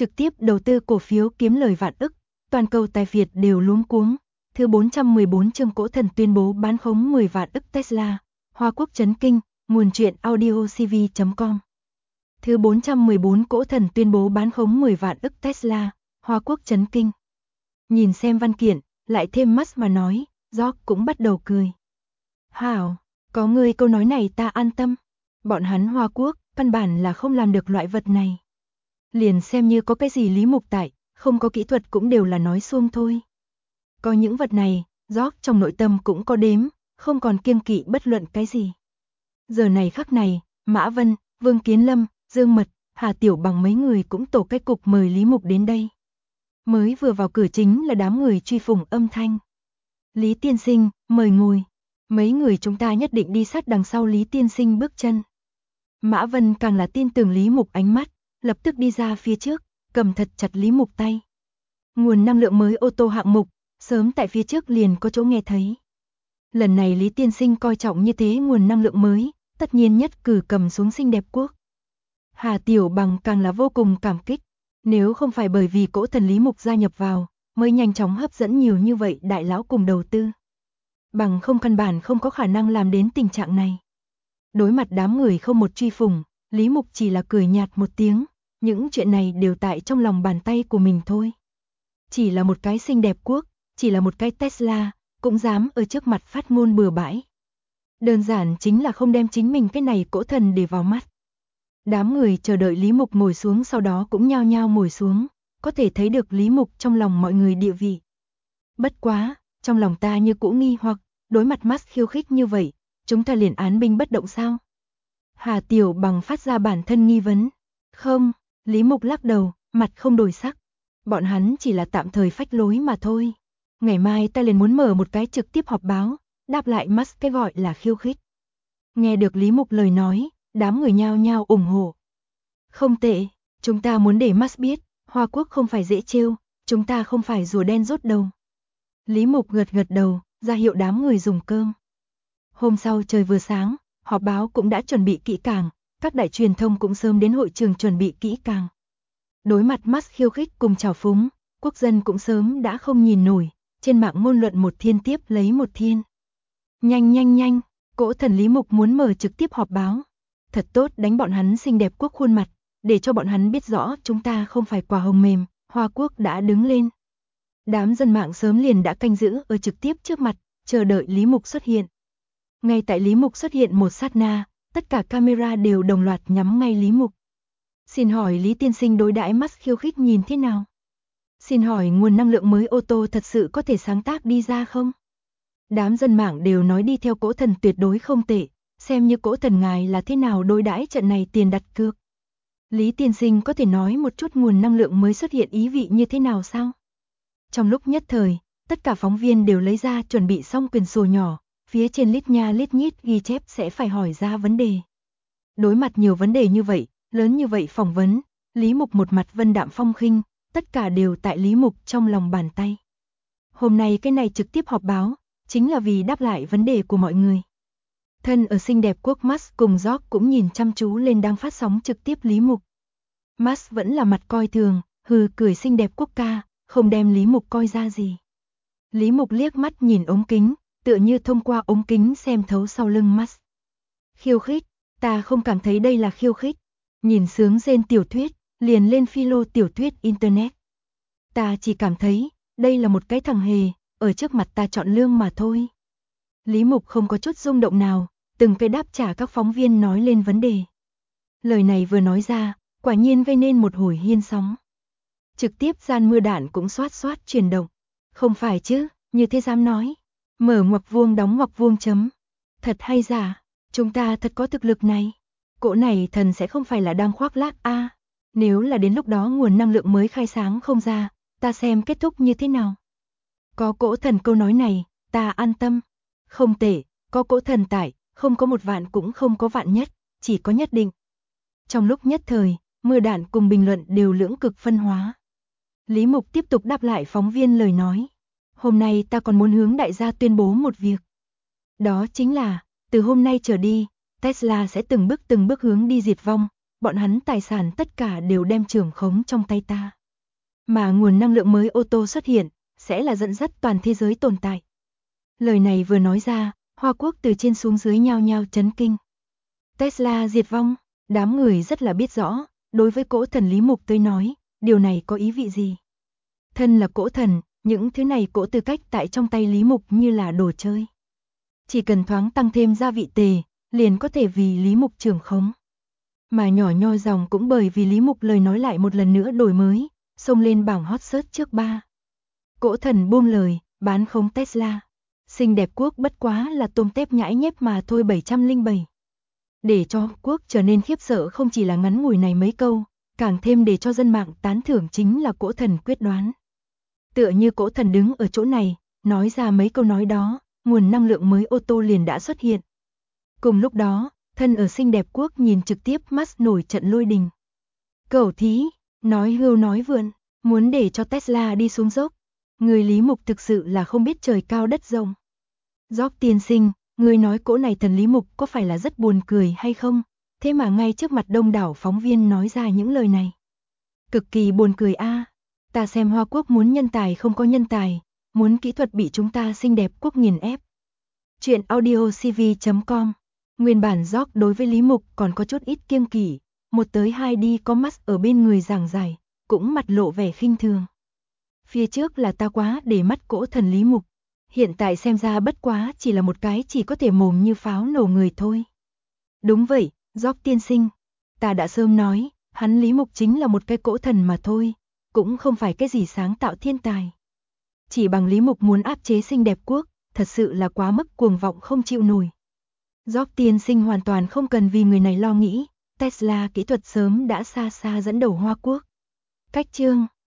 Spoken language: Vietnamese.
trực tiếp đầu tư cổ phiếu kiếm lời vạn ức, toàn cầu tài Việt đều luống cuống. Thứ 414 chương Cỗ Thần tuyên bố bán khống 10 vạn ức Tesla, Hoa Quốc chấn kinh, nguồn truyện audiocv.com. Thứ 414 Cỗ Thần tuyên bố bán khống 10 vạn ức Tesla, Hoa Quốc chấn kinh. Nhìn xem văn kiện, lại thêm Musk mà nói, George cũng bắt đầu cười. Hảo, có người câu nói này ta an tâm. Bọn hắn Hoa Quốc, căn bản là không làm được loại vật này. Liền xem như có cái gì lý mục tại, không có kỹ thuật cũng đều là nói suông thôi. Có những vật này, George trong nội tâm cũng có đếm, không còn kiêng kỵ bất luận cái gì. Giờ này khắc này, Mã Vân, Vương Kiến Lâm, Dương Mật, Hà Tiểu Bằng mấy người cũng tổ cái cục mời Lý Mục đến đây. Mới vừa vào cửa chính là đám người truy phủng âm thanh. Lý tiên sinh, mời ngồi. Mấy người chúng ta nhất định đi sát đằng sau Lý tiên sinh bước chân. Mã Vân càng là tin tưởng Lý Mục ánh mắt, lập tức đi ra phía trước, cầm thật chặt Lý Mục tay. Nguồn năng lượng mới ô tô hạng mục, sớm tại phía trước liền có chỗ nghe thấy. Lần này Lý tiên sinh coi trọng như thế nguồn năng lượng mới, tất nhiên nhất cử cầm xuống xinh đẹp quốc. Hà Tiểu Bằng càng là vô cùng cảm kích, nếu không phải bởi vì Cỗ Thần Lý Mục gia nhập vào, mới nhanh chóng hấp dẫn nhiều như vậy đại lão cùng đầu tư. Bằng không căn bản không có khả năng làm đến tình trạng này. Đối mặt đám người không một truy phủng, Lý Mục chỉ là cười nhạt một tiếng, những chuyện này đều tại trong lòng bàn tay của mình thôi. Chỉ là một cái xinh đẹp quốc, chỉ là một cái Tesla, cũng dám ở trước mặt phát ngôn bừa bãi. Đơn giản chính là không đem chính mình cái này Cỗ Thần để vào mắt. Đám người chờ đợi Lý Mục ngồi xuống sau đó cũng nhao nhao ngồi xuống, có thể thấy được Lý Mục trong lòng mọi người địa vị. Bất quá, trong lòng ta như cũ nghi hoặc, đối mặt Musk khiêu khích như vậy, chúng ta liền án binh bất động sao? Hà Tiểu Bằng phát ra bản thân nghi vấn. Không, Lý Mục lắc đầu, mặt không đổi sắc. Bọn hắn chỉ là tạm thời phách lối mà thôi. Ngày mai ta liền muốn mở một cái trực tiếp họp báo, đáp lại Musk cái gọi là khiêu khích. Nghe được Lý Mục lời nói, đám người nhao nhao ủng hộ. Không tệ, chúng ta muốn để Musk biết, Hoa Quốc không phải dễ trêu, chúng ta không phải rùa đen rút đầu. Lý Mục gật gật đầu, ra hiệu đám người dùng cơm. Hôm sau trời vừa sáng, họp báo cũng đã chuẩn bị kỹ càng, các đại truyền thông cũng sớm đến hội trường chuẩn bị kỹ càng. Đối mặt Musk khiêu khích cùng trào phúng, quốc dân cũng sớm đã không nhìn nổi, trên mạng ngôn luận một thiên tiếp lấy một thiên. Nhanh, Cỗ Thần Lý Mục muốn mở trực tiếp họp báo. Thật tốt đánh bọn hắn xinh đẹp quốc khuôn mặt, để cho bọn hắn biết rõ chúng ta không phải quả hồng mềm, Hoa Quốc đã đứng lên. Đám dân mạng sớm liền đã canh giữ ở trực tiếp trước mặt, chờ đợi Lý Mục xuất hiện. Ngay tại Lý Mục xuất hiện một sát na, tất cả camera đều đồng loạt nhắm ngay Lý Mục. Xin hỏi Lý tiên sinh đối đãi Musk khiêu khích nhìn thế nào? Xin hỏi nguồn năng lượng mới ô tô thật sự có thể sáng tác đi ra không? Đám dân mạng đều nói đi theo Cỗ Thần tuyệt đối không tệ, xem như Cỗ Thần ngài là thế nào đối đãi trận này tiền đặt cược. Lý tiên sinh có thể nói một chút nguồn năng lượng mới xuất hiện ý vị như thế nào sao? Trong lúc nhất thời, tất cả phóng viên đều lấy ra chuẩn bị xong quyển sổ nhỏ, phía trên lít nha lít nhít ghi chép sẽ phải hỏi ra vấn đề. Đối mặt nhiều vấn đề như vậy, lớn như vậy phỏng vấn, Lý Mục một mặt vân đạm phong khinh, tất cả đều tại Lý Mục trong lòng bàn tay. Hôm nay cái này trực tiếp họp báo, chính là vì đáp lại vấn đề của mọi người. Thân ở xinh đẹp quốc Musk cùng George cũng nhìn chăm chú lên đang phát sóng trực tiếp Lý Mục. Musk vẫn là mặt coi thường, hừ cười xinh đẹp quốc ca, không đem Lý Mục coi ra gì. Lý Mục liếc mắt nhìn ống kính, tựa như thông qua ống kính xem thấu sau lưng Musk. Khiêu khích, ta không cảm thấy đây là khiêu khích. Nhìn sướng rên tiểu thuyết, liền lên philo tiểu thuyết internet. Ta chỉ cảm thấy, đây là một cái thằng hề, ở trước mặt ta chọn lương mà thôi. Lý Mục không có chút rung động nào, từng cái đáp trả các phóng viên nói lên vấn đề. Lời này vừa nói ra, quả nhiên gây nên một hồi hiên sóng. Trực tiếp gian mưa đạn cũng xoát xoát chuyển động. Không phải chứ, như thế dám nói. Mở ngoặc vuông đóng ngoặc vuông chấm. Thật hay giả, chúng ta thật có thực lực này. Cỗ này thần sẽ không phải là đang khoác lác a. Nếu là đến lúc đó nguồn năng lượng mới khai sáng không ra, ta xem kết thúc như thế nào. Có Cỗ Thần câu nói này, ta an tâm. Không tệ, có Cỗ Thần tại, không có một vạn cũng không có vạn nhất, chỉ có nhất định. Trong lúc nhất thời, mưa đạn cùng bình luận đều lưỡng cực phân hóa. Lý Mục tiếp tục đáp lại phóng viên lời nói. Hôm nay ta còn muốn hướng đại gia tuyên bố một việc. Đó chính là, từ hôm nay trở đi, Tesla sẽ từng bước hướng đi diệt vong, bọn hắn tài sản tất cả đều đem trưởng khống trong tay ta. Mà nguồn năng lượng mới ô tô xuất hiện, sẽ là dẫn dắt toàn thế giới tồn tại. Lời này vừa nói ra, Hoa Quốc từ trên xuống dưới nhao nhao chấn kinh. Tesla diệt vong, đám người rất là biết rõ, đối với cỗ thần Lý Mục tới nói, điều này có ý vị gì. Thân là cỗ thần, những thứ này cỗ tư cách tại trong tay Lý Mục như là đồ chơi. Chỉ cần thoáng tăng thêm gia vị tề, liền có thể vì Lý Mục trưởng khống. Mà nhỏ nhoi dòng cũng bởi vì Lý Mục lời nói lại một lần nữa đổi mới, xông lên bảng hot search trước 3. Cỗ thần buông lời, bán khống Tesla. Xinh đẹp quốc bất quá là tôm tép nhãi nhép mà thôi 707. Để cho quốc trở nên khiếp sợ không chỉ là ngắn ngủi này mấy câu, càng thêm để cho dân mạng tán thưởng chính là cỗ thần quyết đoán. Tựa như cỗ thần đứng ở chỗ này, nói ra mấy câu nói đó, nguồn năng lượng mới ô tô liền đã xuất hiện. Cùng lúc đó, thân ở xinh đẹp quốc nhìn trực tiếp mắt nổi trận lôi đình. Cẩu thí, nói hưu nói vượn, muốn để cho Tesla đi xuống dốc. Người Lý Mục thực sự là không biết trời cao đất rộng. Job tiên sinh, người nói cỗ này thần Lý Mục có phải là rất buồn cười hay không? Thế mà ngay trước mặt đông đảo phóng viên nói ra những lời này. Cực kỳ buồn cười a. Ta xem Hoa Quốc muốn nhân tài không có nhân tài, muốn kỹ thuật bị chúng ta xinh đẹp quốc nghiền ép. Chuyện audiocv.com. Nguyên bản Job đối với Lý Mục còn có chút ít kiêng kỵ, một tới hai đi có mắt ở bên người giảng giải, cũng mặt lộ vẻ khinh thường. Phía trước là ta quá để mắt cỗ thần Lý Mục, hiện tại xem ra bất quá chỉ là một cái chỉ có thể mồm như pháo nổ người thôi. Đúng vậy, Job tiên sinh, ta đã sớm nói, hắn Lý Mục chính là một cái cỗ thần mà thôi, cũng không phải cái gì sáng tạo thiên tài. Chỉ bằng Lý Mục muốn áp chế xinh đẹp quốc, thật sự là quá mức cuồng vọng không chịu nổi. Job tiên sinh hoàn toàn không cần vì người này lo nghĩ, Tesla kỹ thuật sớm đã xa xa dẫn đầu Hoa Quốc. Cách chương